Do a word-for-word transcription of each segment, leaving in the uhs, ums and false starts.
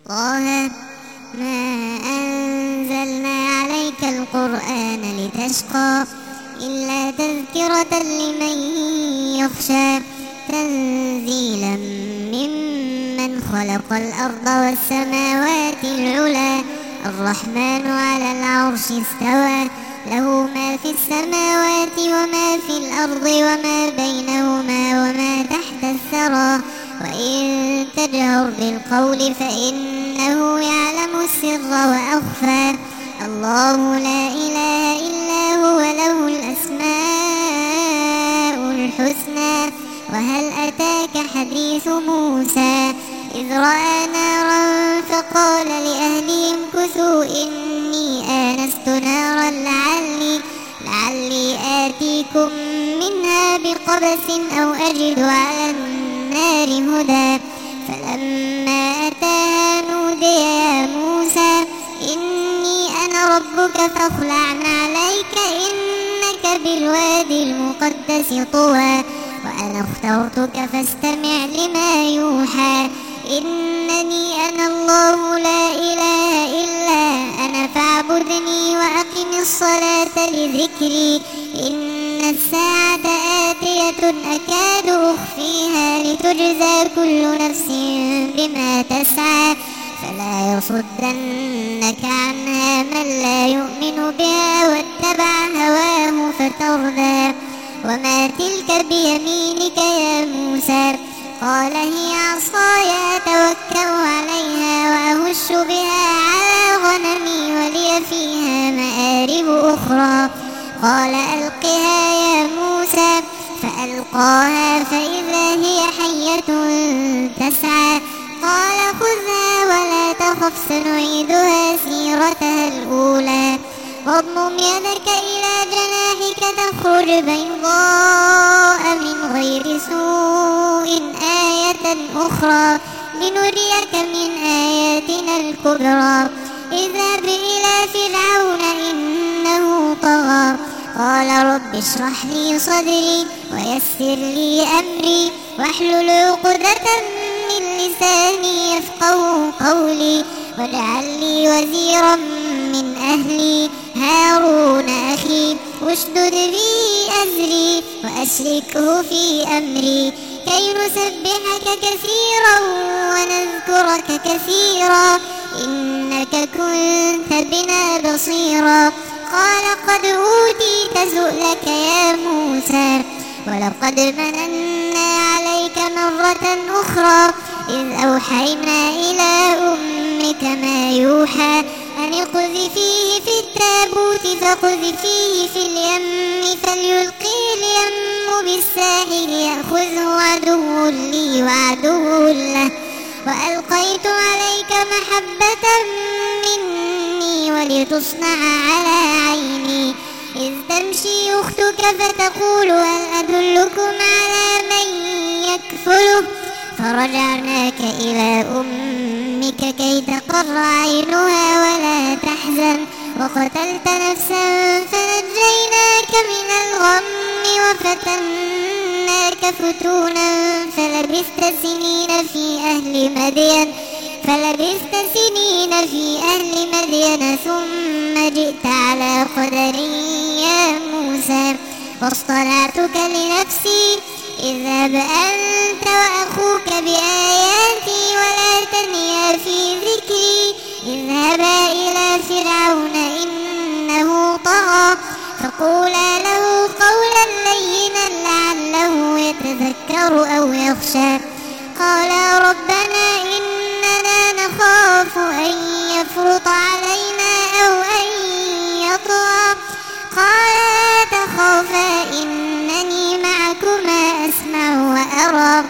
طه ما أنزلنا عليك القرآن لتشقى إلا تذكرة لمن يخشى تنزيلا ممن خلق الأرض والسماوات العلى الرحمن على العرش استوى له ما في السماوات وما في الأرض وما بينهما وما تحت الثرى وإن تجهر بالقول فإنه يعلم السر وأخفى الله لا إله إلا هو له الأسماء الحسنى وهل أتاك حديث موسى إذ رأى نارا فقال لأهلهم كثوا إني آنست نارا لعلي, لعلي آتيكم منها بقبس أو أجد على النار هدى فلما أتاها نودي يا موسى إني أنا ربك فاخلع عليك إنك بالوادي المقدس طوى وأنا اخترتك فاستمع لما يوحى إنني أنا الله لا إله إلا أنا فاعبدني وأقم الصلاة لذكري إن الساعة آتية أكاد أخفيها لتجزى كل نفس بما تسعى فلا يصدنك عنها من لا يؤمن بها واتبع هواه فتردى وما تلك بيمينك يا موسى قال هي عصاي أتوكأ عليها وأهش بها على غنمي ولي فيها مآرب أخرى قال ألقها يا موسى فألقاها فإذا هي حية تسعى قال خذها ولا تخف سنعيدها سيرتها الأولى واضمم يدك إلى جناحك تخرج بيضاء من غير سوء آية أخرى لنريك من آياتنا الكبرى اذهب إلى فرعون إنه طغى قال رب اشرح لي صدري ويسر لي أمري واحلل عقدة من لساني يفقهوا قولي واجعل لي وزيرا من أهلي هارون أخي واشدد به أزري وأشركه في أمري كي نسبحك كثيرا ونذكرك كثيرا إنك كنت بنا بصيرا قال قد أوتيت سؤلك يا موسى ولقد مننا عليك مرة أخرى إذ أوحينا إلى أمك ما يوحى أن اقذفيه في التابوت فاقذفيه في اليم فليلقي اليم بالساحل يأخذه عدو لي وعدو له وألقيت عليك محبة مني ولتصنع على عيني إذ تمشي أختك فتقول هل أدلكم على من يكفله فرجعناك إلى أمك كي تقر عينها ولا تحزن وقتلت نفسا فنجيناك من الغم وفتناك فتونا فلبثت سنين في أهل مدين فلبثت سنين في أهل مدين ثم جئت على قدر يا موسى واصطنعتك لنفسي اذهب أنت وأخوك بآياتي ولا تنيا في ذكري اذهبا إلى فرعون إنه طغى فقولا له قولا لينا لعله يتذكر أو يخشى قالا ربنا إننا نخاف أن يفرط علينا أو أن يطغى قالا تخافا إنني معكما أسمع وأرى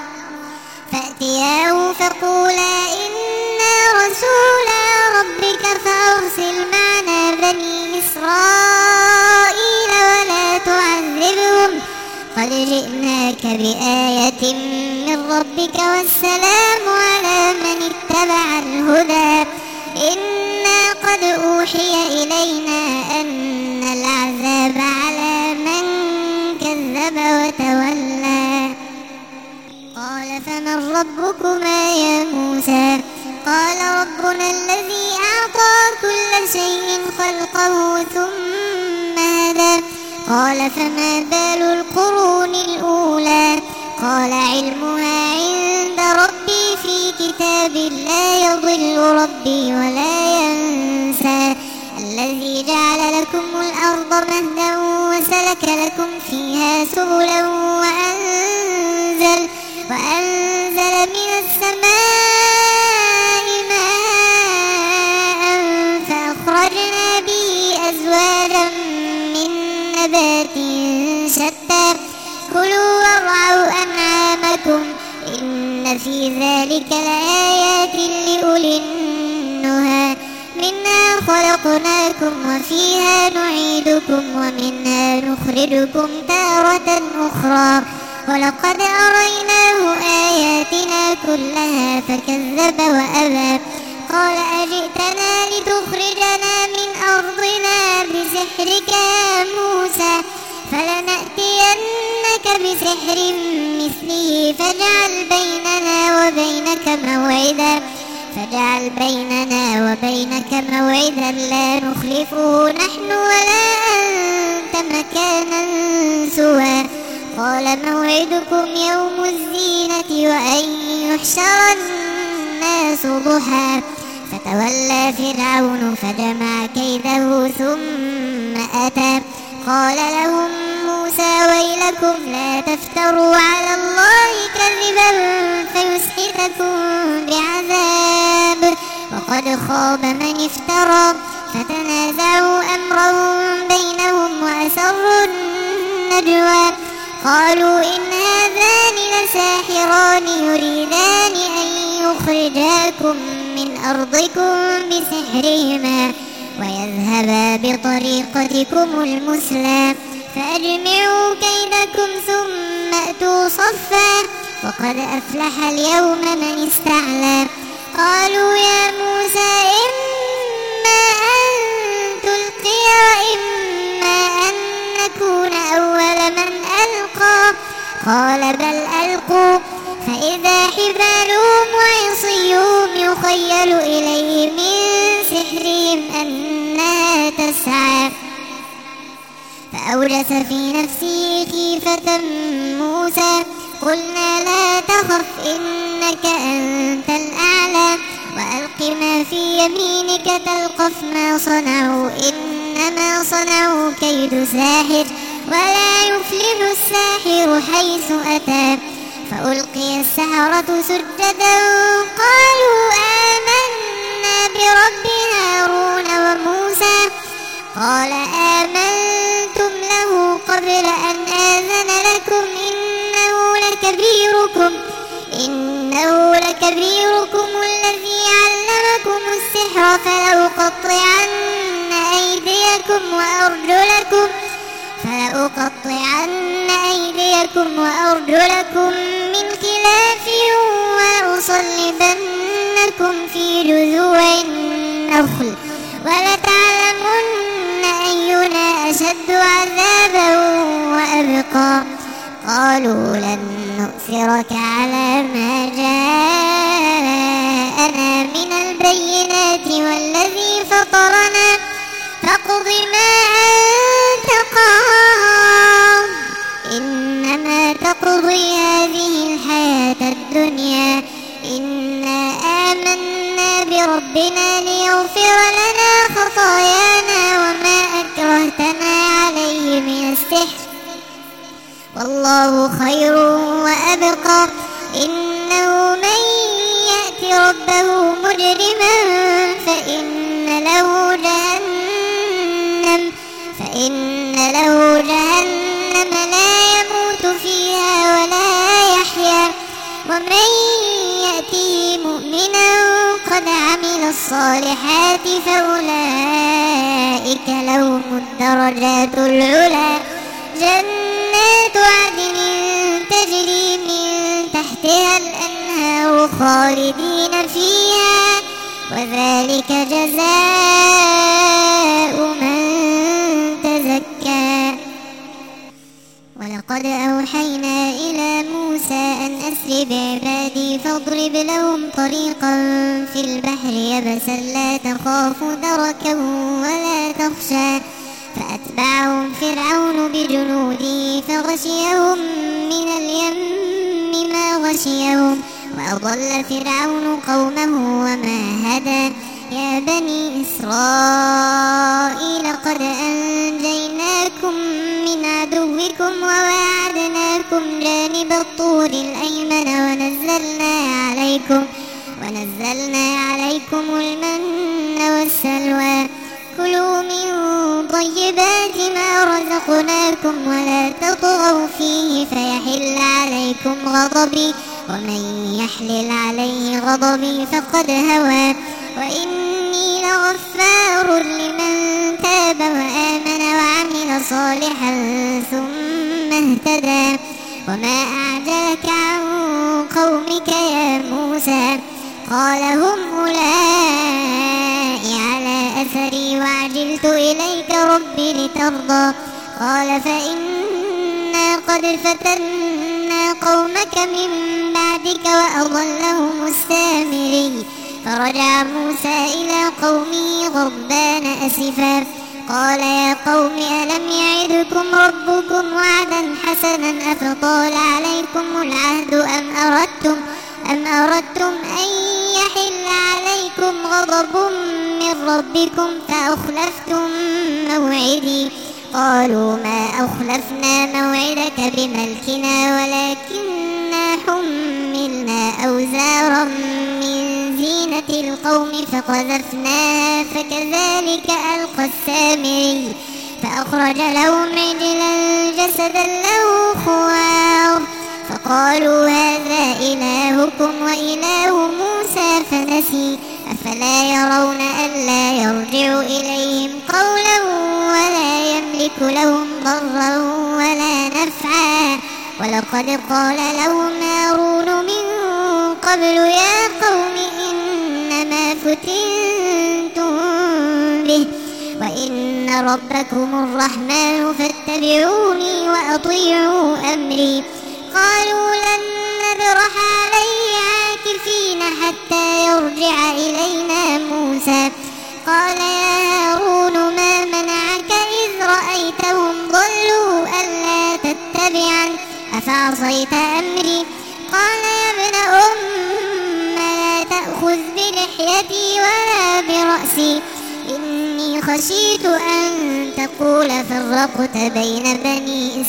فأتياه فقولا إنا رسولا ربك فأرسل معنا بني إسرائيل ولا تعذبهم قد جئناك بآية من ربك والسلام على من اتبع الهدى إنا قد أوحي إلينا أن العذاب على من كذب وتولى قال فمن ربكما يا موسى قال ربنا الذي أعطى كل شيء خلقه ثم هدى قال فما بال القرون الأولى قال علمها عند ربي في كتاب لا يضل ربي ولا ينسى الذي جعل لكم الأرض مهدا وسلك لكم فيها سبلا وأنزل, وأنزل من السماء ماء فأخرجنا به أزواجا من نبات شتى كلوا وارعوا أنعامكم إن في ذلك لآيات لأولي النهى منها خلقناكم وفيها نعيدكم ومنها نخرجكم تارة أخرى ولقد أريناه آياتنا كلها فكذب وأبى قال أجئتنا لتخرجنا من أرضنا بسحرك يا موسى فلنأتينك بسحر مثله فاجعل بيننا وبينك موعدا فاجعل بيننا وبينك موعدا لا نخلفه نحن ولا أنت مكانا سوى قال موعدكم يوم الزينة وأن يحشر الناس ضحى فتولى فرعون فجمع كيده ثم أتى قال لهم موسى ويلكم لا تفتروا على الله كذبا فيسحتكم بعذاب وقد خاب من افترى فتنازعوا أمرهم بينهم وأسروا النجوى قالوا إن هذان لساحران يريدان أن يخرجاكم من أرضكم بسحرهما ويذهبا بطريقتكم المثلى فأجمعوا كيدكم ثم أتوا صفا وقد أفلح اليوم من استعلى قالوا يا موسى إما أن تلقي وإما أن نكون أول من ألقى قال بل ألقوا فإذا حبالهم وعصيهم يخيل إليه من سحرهم أنها تسعى فأوجس في نفسه خيفة موسى قلنا لا تخف إنك أنت الأعلى وألق ما في يمينك تلقف ما صنعوا إنما صنعوا كيد ساحر ولا يفلح الساحر حيث أتى فألقي السحرة سجدا قالوا آمنا برب هارون وموسى قال آمنتم له قبل أن آذن لكم إنه لكبيركم إنه لكبيركم الذي علمكم السحر فلأقطعن أيديكم وأرجلكم فلأقطعن أيديكم وأرجلكم من خلاف ولأصلبنكم في جذوع النخل ولتعلمن أينا أشد عذابا وأبقى قالوا لن نؤثرك على ما جاءنا من البينات والذي فطرنا فاقض ما أنت قاض إنما تقضي هذه الحياة الدنيا إنا آمنا بربنا ليغفر لنا خطايانا وما أكرهتنا عليه من السحر والله خير وأبقى إنه من يأت ربه مجرما فإن له جهنم فإن له جهنم لا يموت فيها ولا يحيا ومن يأته مؤمنا قد عمل الصالحات فأولئك لهم الدرجات العلى جنات عدن تجري من تحتها الأنهار خالدين فيها وذلك جزاء من تزكى ولقد ولقد أوحينا إلى موسى أن أسر بعبادي فاضرب لهم طريقا في البحر يبسا لا تخاف دركا ولا تخشى فأتبعهم فرعون بجنوده فغشيهم من اليم ما غشيهم وأضل فرعون قومه وما هدى. يا بني إسرائيل قد أنجيناكم من عدوكم وواعدناكم جانب الطور الأيمن ونزلنا عليكم ونزلنا عليكم المن والسلوى. كلوا من طيبات ما رزقناكم ولا تطغوا فيه فيحل عليكم غضبي ومن يحلل عليه غضبي فقد هوى. وإني لغفار لمن تاب وآمن وعمل صالحا ثم اهتدى. وما أعجلك عن قومك يا موسى قال هم أولئك على أثري وعجلت إليك ربي لترضى. قال فإنا قد فتنا قومك من بعدك وأضلهم السامري. فرجع موسى إلى قومه غضبان أسفا قال يا قوم ألم يعدكم ربكم وعدا حسنا أفطال عليكم العهد أم أردتم أم أردتم أن يحل عليكم غضب من ربكم فأخلفتم موعدي. قالوا ما أخلفنا موعدك بملكنا ولكننا حملنا أوزارا من زينة القوم فقذفناها فكذلك ألقى السامري. فأخرج لهم عجلا جسدا له خوار فقالوا هذا إلهكم وإله موسى فنسي. أفلا يرون ألا يرجع إليهم قولا ولا يملك لهم ضرا ولا نفعا. ولقد قال لهم هارون من قبل يا قوم إنما فتنتم به وإن ربكم الرحمن فاتبعوني وأطيعوا أمري. قالوا لن نبرح عليه عاكفين حتى يرجع إلينا موسى. قال يا هارون ما منعك إذ رأيتهم ضلوا ألا تتبعا أفعصيت أمري. قال يا ابن أم لا تأخذ بلحيتي ولا برأسي إني خشيت أن تقول فرقت بين بني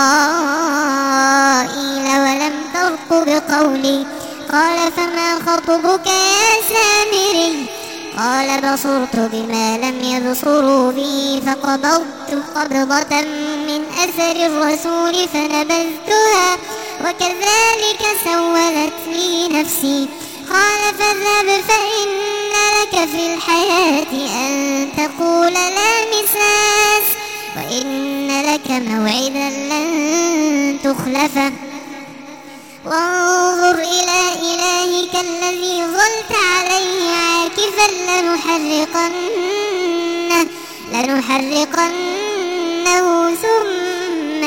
إسرائيل ولم ترقب قولي. قال فما خطبك يا سامري. قال بصرت بما لم يبصروا به فقبضت قبضة من أثر الرسول فنبذتها وكذلك سولت لي نفسي. قال فاذهب فإن لك في الحياة أن تقول لا مساس وإن لك موعدا لن تخلفه وانظر إلى إلهك الذي ظلت عليه عاكفا لنحرقنه, لنحرقنه ثم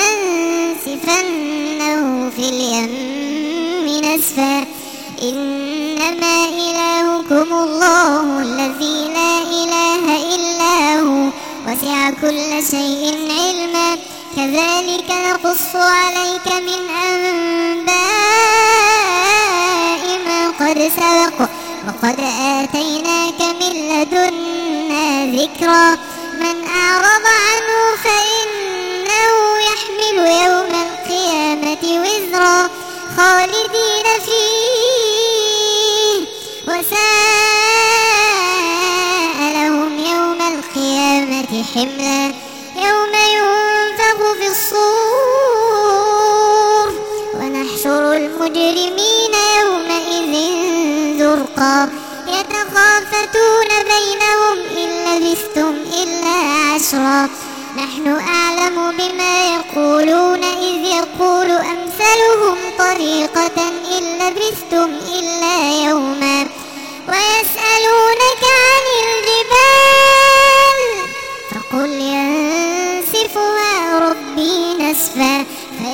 لننسفنه في اليم نسفا. إنما إلهكم الله الذي لا إله إلا هو وسع كل شيء علما. كذلك نقص عليك من أنباء ما قد سبق وقد آتيناك من لدنا ذكرا. من أعرض عنه فإنه يحمل يوم القيامة وزرا خالدين فيه وساء لهم يوم القيامة حملا. يوم ينفخ في الصور ونحشر المجرمين يومئذ زرقا. يتخافتون بينهم إن لبثتم إلا عشرا. نحن أعلم بما يقولون إذ يقول أمثلهم طريقة إن لبثتم إلا يوما. ويسألونك عن الجبال فقل ينسفها ربي نسفا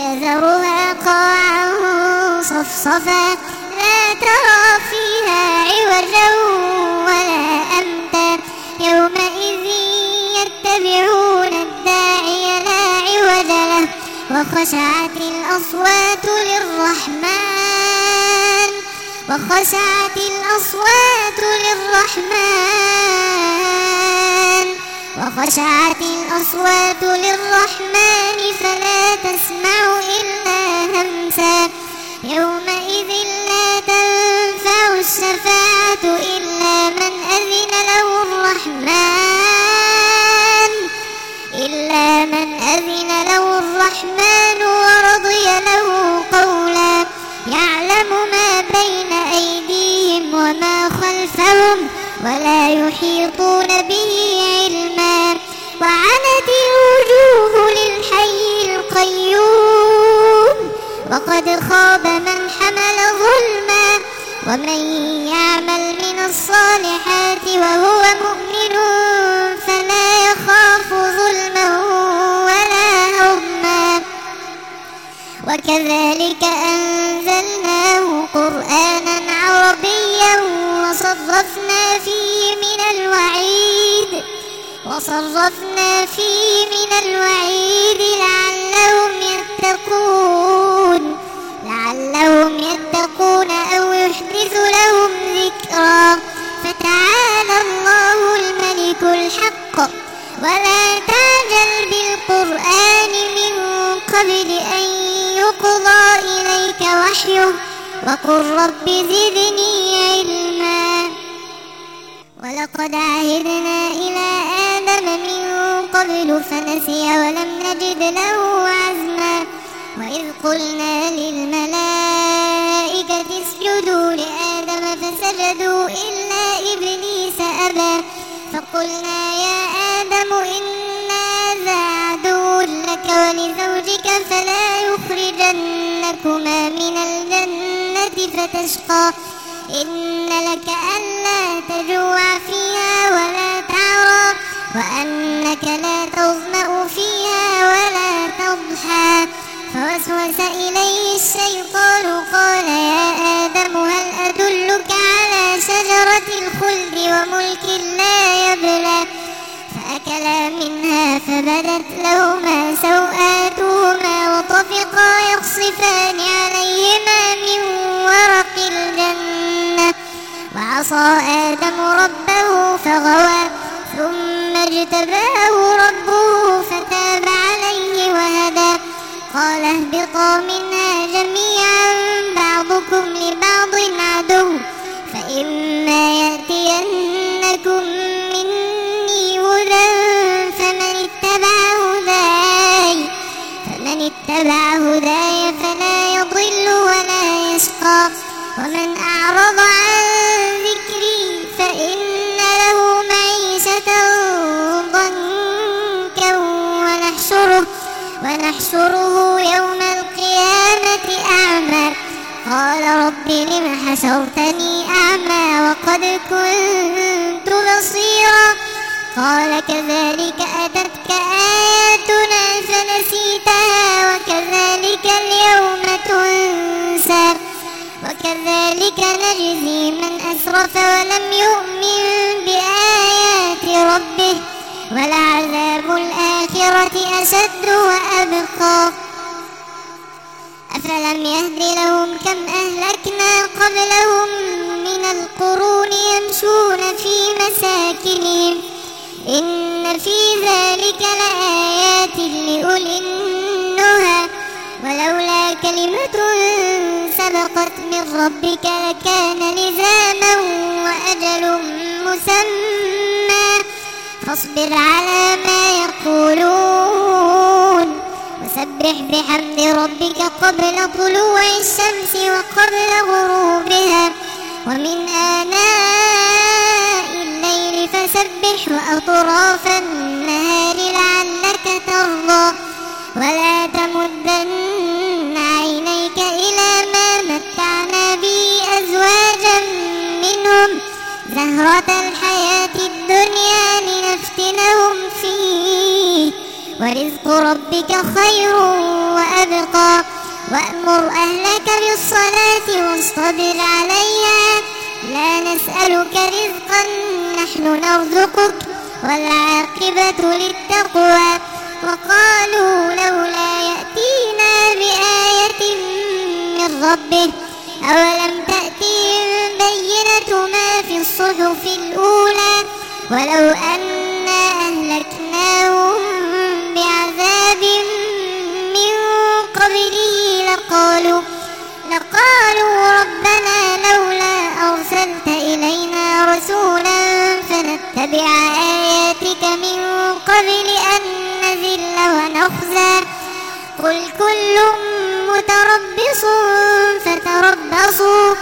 يتبعون الداعي لا عوج له وخشعت الأصوات للرحمن وخشعت الأصوات للرحمن وخشعت الأصوات للرحمن فلا تسمع إلا همسا يومئذ لا تنفع الشفاعة إلا من أذن له الرحمن إلا من أذن له الرحمن ورضي له قولا يعلم ما بين أيديهم وما خلفهم ولا يحيطون به علما وعنت الوجوه للحي القيوم وقد خاب من حمل ظلما ومن يعمل من الصالحات وهو مؤمن فلا يخاف ظلما ولا هضما وكذلك أنزلناه قرآنا عربيا وصرفنا فيه من الوعيد وصرفنا فيه من الوعيد لعلهم يتقون لعلهم يتقون أو يحدث لهم ذكرا فتعالى الله الملك الحق ولا تعجل بالقرآن من قبل أن يقضى إليك وحيه وقل رب زدني علما ولقد عهدنا إلى آدم من قبل فنسي ولم نجد له عزما وإذ قلنا للملائكة اسجدوا لآدم فسجدوا إلا إبليس أبى فقلنا يا آدم إن هذا عدو لك ولزوجك فلا يخرجنكما من الجنة فتشقى إن لك ألا تجوع فيها ولا تعرى وأنك لا تظمأ فيها ولا تضحى فوسوس إليه الشيطان قال يا آدم هل أدلك على شجرة الخلد وملك لا يبلى فأكلا منها فبدت لهما سوآتهما وطفقا يخصفان عليهما من ورق الجنة وعصى آدم ربه فغوى ثم اجتباه ربه فتاب عليه وهدى قال اهبطا منها جميعا بعضكم لبعض عدو فإما يأتينكم مني هدى فمن اتبع هداي فمن اتبع هداي فلا يضل ولا يشقى ومن أعرض عن ذكري فإن له معيشة ضنكا ونحشره ونحشره يوم القيامة أعمى قال رب لم حشرتني أعمى وقد كنت بصيرا قال كذلك أتتك آياتنا فنسيتها وكذلك اليوم تنسى وكذلك نجزي من أسرف ولم يؤمن بآيات ربه ولعذاب الآخرة أشد وأبقى أفلم يهد لهم كم أهلكنا قبلهم من القرون يمشون في مساكنهم إن في ذلك لآيات لأولي النهى ولولا كلمة سبقت من ربك لكان لزاما وأجل مسمى فاصبر على ما يقولون وسبح بحمد ربك قبل طلوع الشمس وقبل غروبها ومن آناء الليل فسبح وأطراف النهار لعلك ترضى ولا تمدن عينيك إلى ما متعنا به أزواجا منهم زهرة الحياة الدنيا لنفتنهم فيه ورزق ربك خير وأبقى وأمر أهلك بالصلاة واصطبر عليها لا نسألك رزقا نحن نرزقك والعاقبة للتقوى. وقالوا لولا يأتينا بآية من ربه أولم تأتهم بينة ما في الصحف الأولى ولو أنا أهلكناهم بعذاب من قبله لقالوا لقالوا ربنا لولا أرسلت إلينا رسولا فنتبع آياتك من قبل أن نذل ونخزى. قل كل متربص فتربصوا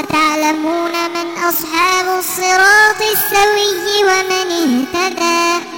فستعلمون من أصحاب الصراط السوي ومن اهتدى.